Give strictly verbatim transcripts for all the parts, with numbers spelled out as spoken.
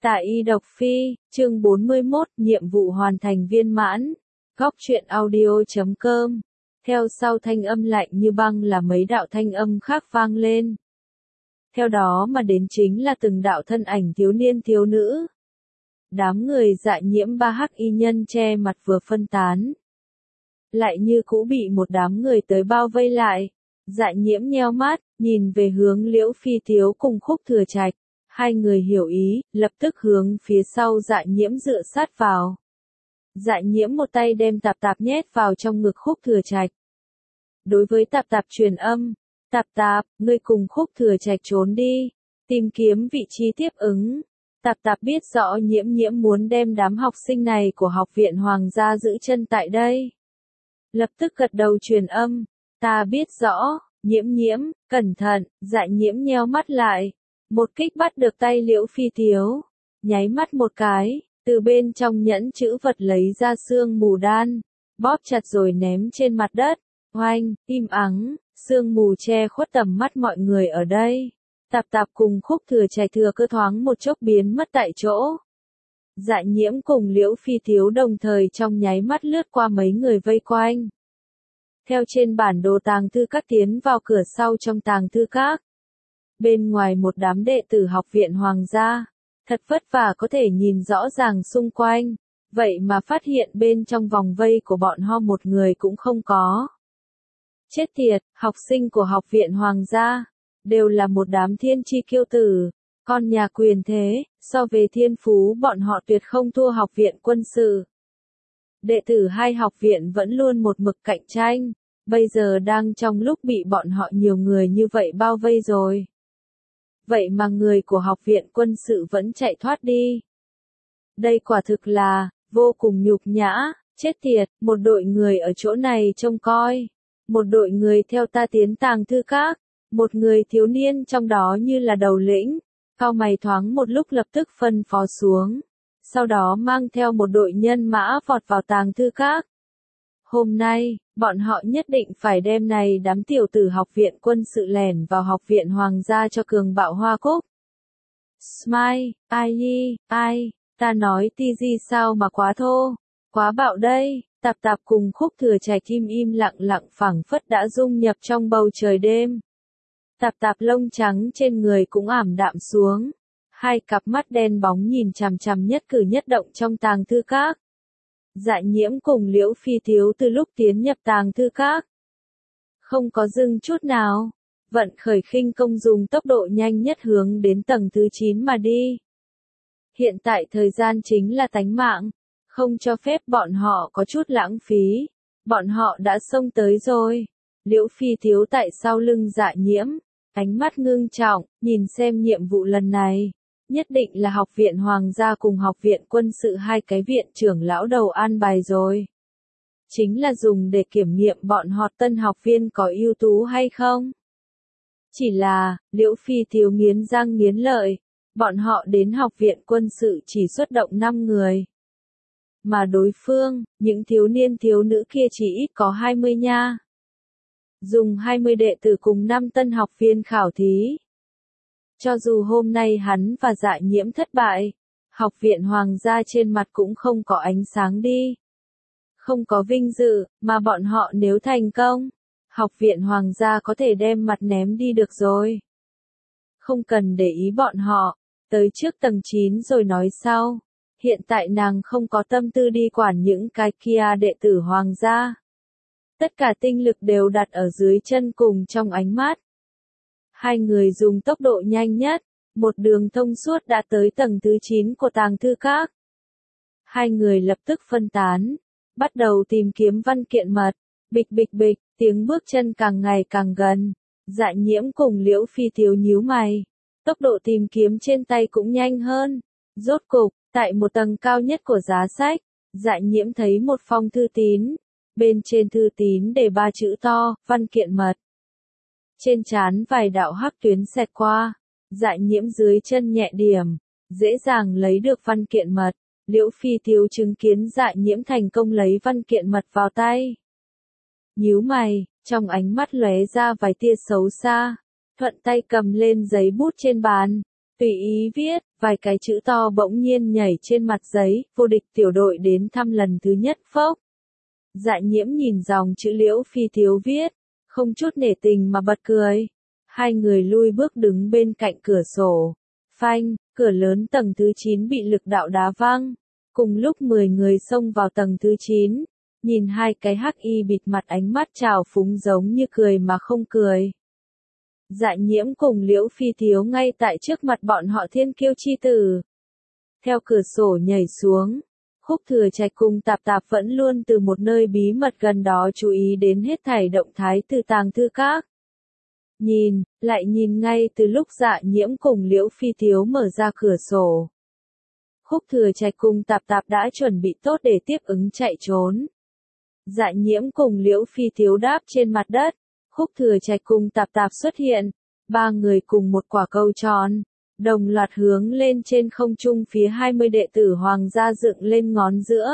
Tạ Y Độc Phi, chương bốn mươi mốt, nhiệm vụ hoàn thành viên mãn. Góc truyện audio chấm com. Theo sau thanh âm lạnh như băng là mấy đạo thanh âm khác vang lên. Theo đó mà đến chính là từng đạo thân ảnh thiếu niên thiếu nữ. Đám người dạ nhiễm ba hắc y nhân che mặt vừa phân tán. Lại như cũ bị một đám người tới bao vây lại. Dạ nhiễm nheo mắt, nhìn về hướng Liễu Phi Thiếu cùng Khúc Thừa Trạch. Hai người hiểu ý, lập tức hướng phía sau dạ nhiễm dựa sát vào. Dạ nhiễm một tay đem tạp tạp nhét vào trong ngực Khúc Thừa Trạch. Đối với tạp tạp truyền âm, tạp tạp, ngươi cùng Khúc Thừa Trạch trốn đi, tìm kiếm vị trí tiếp ứng. Tạp tạp biết rõ nhiễm nhiễm muốn đem đám học sinh này của học viện Hoàng gia giữ chân tại đây. Lập tức gật đầu truyền âm, ta biết rõ, nhiễm nhiễm, cẩn thận, dạ nhiễm nheo mắt lại. Một kích bắt được tay Liễu Phi Thiếu, nháy mắt một cái, từ bên trong nhẫn chữ vật lấy ra xương mù đan, bóp chặt rồi ném trên mặt đất, oanh, im ắng, sương mù che khuất tầm mắt mọi người ở đây. Tạp tạp cùng Khúc Thừa Trạch thừa cơ thoáng một chốc biến mất tại chỗ. Dạ nhiễm cùng Liễu Phi Thiếu đồng thời trong nháy mắt lướt qua mấy người vây quanh. Theo trên bản đồ tàng thư các tiến vào cửa sau trong tàng thư các. Bên ngoài một đám đệ tử học viện Hoàng gia, thật vất vả có thể nhìn rõ ràng xung quanh, vậy mà phát hiện bên trong vòng vây của bọn họ một người cũng không có. Chết tiệt, học sinh của học viện Hoàng gia, đều là một đám thiên chi kiêu tử, con nhà quyền thế, so về thiên phú bọn họ tuyệt không thua học viện quân sự. Đệ tử hai học viện vẫn luôn một mực cạnh tranh, bây giờ đang trong lúc bị bọn họ nhiều người như vậy bao vây rồi. Vậy mà người của học viện quân sự vẫn chạy thoát đi. Đây quả thực là, vô cùng nhục nhã, chết tiệt, một đội người ở chỗ này trông coi. Một đội người theo ta tiến tàng thư các, một người thiếu niên trong đó như là đầu lĩnh, cau mày thoáng một lúc lập tức phân phó xuống. Sau đó mang theo một đội nhân mã vọt vào tàng thư các. Hôm nay, bọn họ nhất định phải đem này đám tiểu tử học viện quân sự lẻn vào học viện Hoàng gia cho cường bạo hoa cúc. Smile, ai nhi, ai, ta nói ti gì sao mà quá thô, quá bạo đây. Tạp tạp cùng Khúc Thừa Trạch im im lặng lặng phảng phất đã dung nhập trong bầu trời đêm. Tạp tạp lông trắng trên người cũng ảm đạm xuống. Hai cặp mắt đen bóng nhìn chằm chằm nhất cử nhất động trong tàng thư các. Dạ nhiễm cùng Liễu Phi Thiếu từ lúc tiến nhập tàng thư các. Không có dừng chút nào. Vận khởi khinh công dùng tốc độ nhanh nhất hướng đến tầng thứ chín mà đi. Hiện tại thời gian chính là tánh mạng. Không cho phép bọn họ có chút lãng phí. Bọn họ đã xông tới rồi. Liễu Phi Thiếu tại sau lưng dạ nhiễm. Ánh mắt ngưng trọng, nhìn xem nhiệm vụ lần này. Nhất định là học viện Hoàng gia cùng học viện quân sự hai cái viện trưởng lão đầu an bài rồi. Chính là dùng để kiểm nghiệm bọn họ tân học viên có ưu tú hay không. Chỉ là, Liễu Phi Thiếu nghiến răng nghiến lợi. Bọn họ đến học viện quân sự chỉ xuất động năm người. Mà đối phương, những thiếu niên thiếu nữ kia chỉ ít có hai mươi nha. Dùng hai mươi đệ tử cùng năm tân học viên khảo thí. Cho dù hôm nay hắn và dạ nhiễm thất bại, học viện Hoàng gia trên mặt cũng không có ánh sáng đi. Không có vinh dự, mà bọn họ nếu thành công, học viện Hoàng gia có thể đem mặt ném đi được rồi. Không cần để ý bọn họ, tới trước tầng chín rồi nói sau. Hiện tại nàng không có tâm tư đi quản những cái kia đệ tử Hoàng gia. Tất cả tinh lực đều đặt ở dưới chân cùng trong ánh mắt. Hai người dùng tốc độ nhanh nhất, một đường thông suốt đã tới tầng thứ chín của tàng thư các. Hai người lập tức phân tán, bắt đầu tìm kiếm văn kiện mật, bịch bịch bịch, tiếng bước chân càng ngày càng gần. Dạ nhiễm cùng Liễu Phi Thiếu nhíu mày, tốc độ tìm kiếm trên tay cũng nhanh hơn. Rốt cục, tại một tầng cao nhất của giá sách, dạ nhiễm thấy một phong thư tín. Bên trên thư tín để ba chữ to, văn kiện mật. Trên trán vài đạo hắc tuyến xẹt qua, dạ nhiễm dưới chân nhẹ điểm, dễ dàng lấy được văn kiện mật. Liễu Phi Thiếu chứng kiến dạ nhiễm thành công lấy văn kiện mật vào tay. Nhíu mày, trong ánh mắt lóe ra vài tia xấu xa, thuận tay cầm lên giấy bút trên bàn. Tùy ý viết, vài cái chữ to bỗng nhiên nhảy trên mặt giấy, vô địch tiểu đội đến thăm lần thứ nhất phốc. Dạ nhiễm nhìn dòng chữ Liễu Phi Thiếu viết, không chút nể tình mà bật cười. Hai người lui bước đứng bên cạnh cửa sổ. Phanh, cửa lớn tầng thứ chín bị lực đạo đá văng. Cùng lúc mười người xông vào tầng thứ chín, nhìn hai cái hắc y bịt mặt ánh mắt trào phúng giống như cười mà không cười. Dạ nhiễm cùng Liễu Phi Thiếu ngay tại trước mặt bọn họ thiên kiêu chi tử. Theo cửa sổ nhảy xuống, Khúc Thừa Trạch cùng Tạp Tạp vẫn luôn từ một nơi bí mật gần đó chú ý đến hết thảy động thái từ tàng thư các. Nhìn, lại nhìn ngay từ lúc Dạ nhiễm cùng Liễu Phi Thiếu mở ra cửa sổ. Khúc Thừa Trạch cùng Tạp Tạp đã chuẩn bị tốt để tiếp ứng chạy trốn. Dạ nhiễm cùng Liễu Phi Thiếu đáp trên mặt đất. Khúc Thừa Trạch cùng Tạp Tạp xuất hiện, ba người cùng một quả cầu tròn, đồng loạt hướng lên trên không trung phía hai mươi đệ tử hoàng gia dựng lên ngón giữa.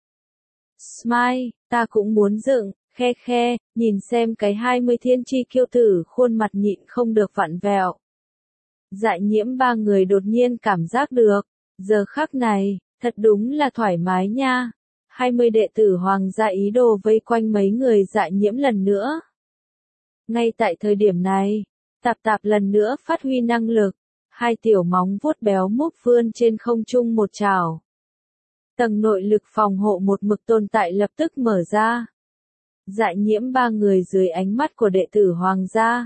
Smile, ta cũng muốn dựng, khe khe, nhìn xem cái hai mươi thiên chi kiêu tử khuôn mặt nhịn không được vặn vẹo. Dạ nhiễm ba người đột nhiên cảm giác được, giờ khắc này, thật đúng là thoải mái nha. hai mươi đệ tử hoàng gia ý đồ vây quanh mấy người Dạ nhiễm lần nữa. Ngay tại thời điểm này, Tạp Tạp lần nữa phát huy năng lực, hai tiểu móng vuốt béo múc vươn trên không trung một chảo. Tầng nội lực phòng hộ một mực tồn tại lập tức mở ra. Dạ nhiễm ba người dưới ánh mắt của đệ tử hoàng gia.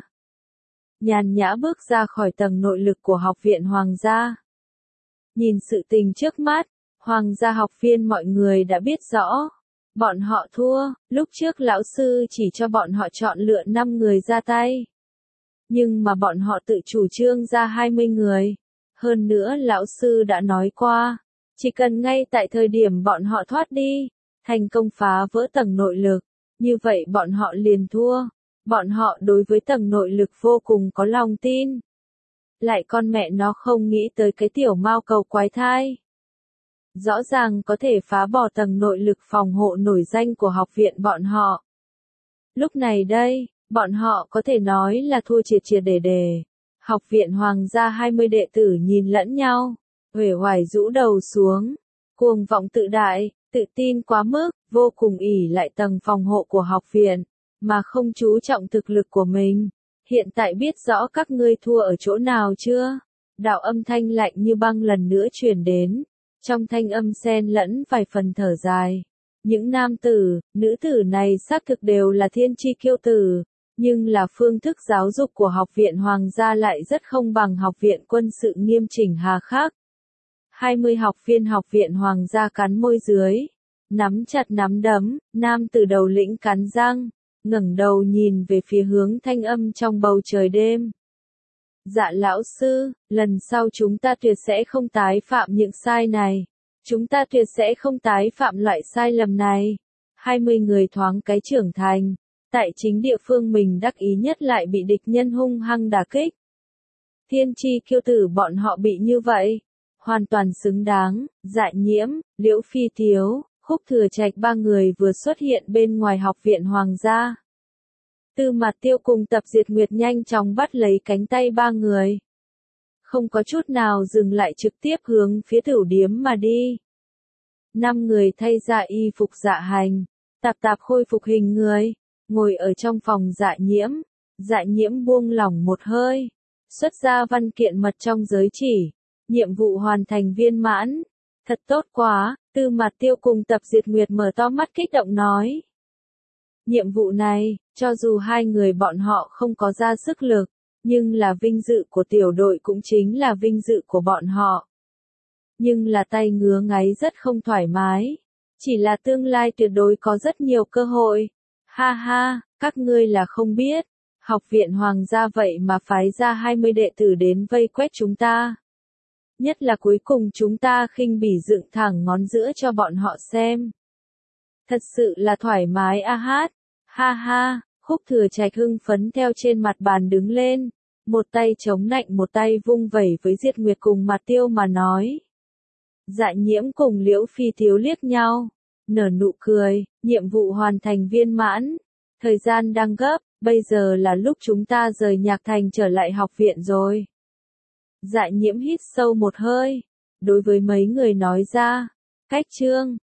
Nhàn nhã bước ra khỏi tầng nội lực của học viện hoàng gia. Nhìn sự tình trước mắt, hoàng gia học viên mọi người đã biết rõ. Bọn họ thua, lúc trước lão sư chỉ cho bọn họ chọn lựa năm người ra tay. Nhưng mà bọn họ tự chủ trương ra hai mươi người. Hơn nữa lão sư đã nói qua, chỉ cần ngay tại thời điểm bọn họ thoát đi, thành công phá vỡ tầng nội lực, như vậy bọn họ liền thua. Bọn họ đối với tầng nội lực vô cùng có lòng tin. Lại con mẹ nó không nghĩ tới cái tiểu mao cầu quái thai. Rõ ràng có thể phá bỏ tầng nội lực phòng hộ nổi danh của học viện bọn họ. Lúc này đây, bọn họ có thể nói là thua triệt triệt để để. Học viện hoàng gia hai mươi đệ tử nhìn lẫn nhau, uể oải rũ đầu xuống, cuồng vọng tự đại, tự tin quá mức, vô cùng ỷ lại tầng phòng hộ của học viện, mà không chú trọng thực lực của mình. Hiện tại biết rõ các ngươi thua ở chỗ nào chưa? Đạo âm thanh lạnh như băng lần nữa truyền đến. Trong thanh âm xen lẫn vài phần thở dài. Những nam tử, nữ tử này xác thực đều là thiên chi kiêu tử, nhưng là phương thức giáo dục của học viện hoàng gia lại rất không bằng học viện quân sự nghiêm chỉnh hà khắc. hai mươi học viên học viện hoàng gia cắn môi dưới, nắm chặt nắm đấm, nam tử đầu lĩnh cắn răng, ngẩng đầu nhìn về phía hướng thanh âm trong bầu trời đêm. Dạ lão sư, lần sau chúng ta tuyệt sẽ không tái phạm những sai này. Chúng ta tuyệt sẽ không tái phạm loại sai lầm này. hai mươi người thoáng cái trưởng thành, tại chính địa phương mình đắc ý nhất lại bị địch nhân hung hăng đả kích. Thiên chi kiêu tử bọn họ bị như vậy, hoàn toàn xứng đáng. Dạ nhiễm, Liễu Phi Thiếu, Khúc Thừa Trạch ba người vừa xuất hiện bên ngoài học viện hoàng gia. Tư Mạt Tiêu cùng Tập Diệt Nguyệt nhanh chóng bắt lấy cánh tay ba người. Không có chút nào dừng lại trực tiếp hướng phía tửu điếm mà đi. Năm người thay dạ y phục dạ hành, Tạp Tạp khôi phục hình người, ngồi ở trong phòng dạ nhiễm. Dạ nhiễm buông lỏng một hơi, xuất ra văn kiện mật trong giới chỉ. Nhiệm vụ hoàn thành viên mãn. Thật tốt quá, Tư Mạt Tiêu cùng Tập Diệt Nguyệt mở to mắt kích động nói. Nhiệm vụ này, cho dù hai người bọn họ không có ra sức lực, nhưng là vinh dự của tiểu đội cũng chính là vinh dự của bọn họ. Nhưng là tay ngứa ngáy rất không thoải mái. Chỉ là tương lai tuyệt đối có rất nhiều cơ hội. Ha ha, các ngươi là không biết. Học viện hoàng gia vậy mà phái ra hai mươi đệ tử đến vây quét chúng ta. Nhất là cuối cùng chúng ta khinh bỉ dựng thẳng ngón giữa cho bọn họ xem. Thật sự là thoải mái a hát. Ha ha, Khúc Thừa Trạch hưng phấn theo trên mặt bàn đứng lên. Một tay chống nạnh một tay vung vẩy với Diệt Nguyệt cùng Mạt Tiêu mà nói. Dạ nhiễm cùng Liễu Phi Thiếu liếc nhau. Nở nụ cười, nhiệm vụ hoàn thành viên mãn. Thời gian đang gấp, bây giờ là lúc chúng ta rời Nhạc Thành trở lại học viện rồi. Dạ nhiễm hít sâu một hơi. Đối với mấy người nói ra. Cách chương.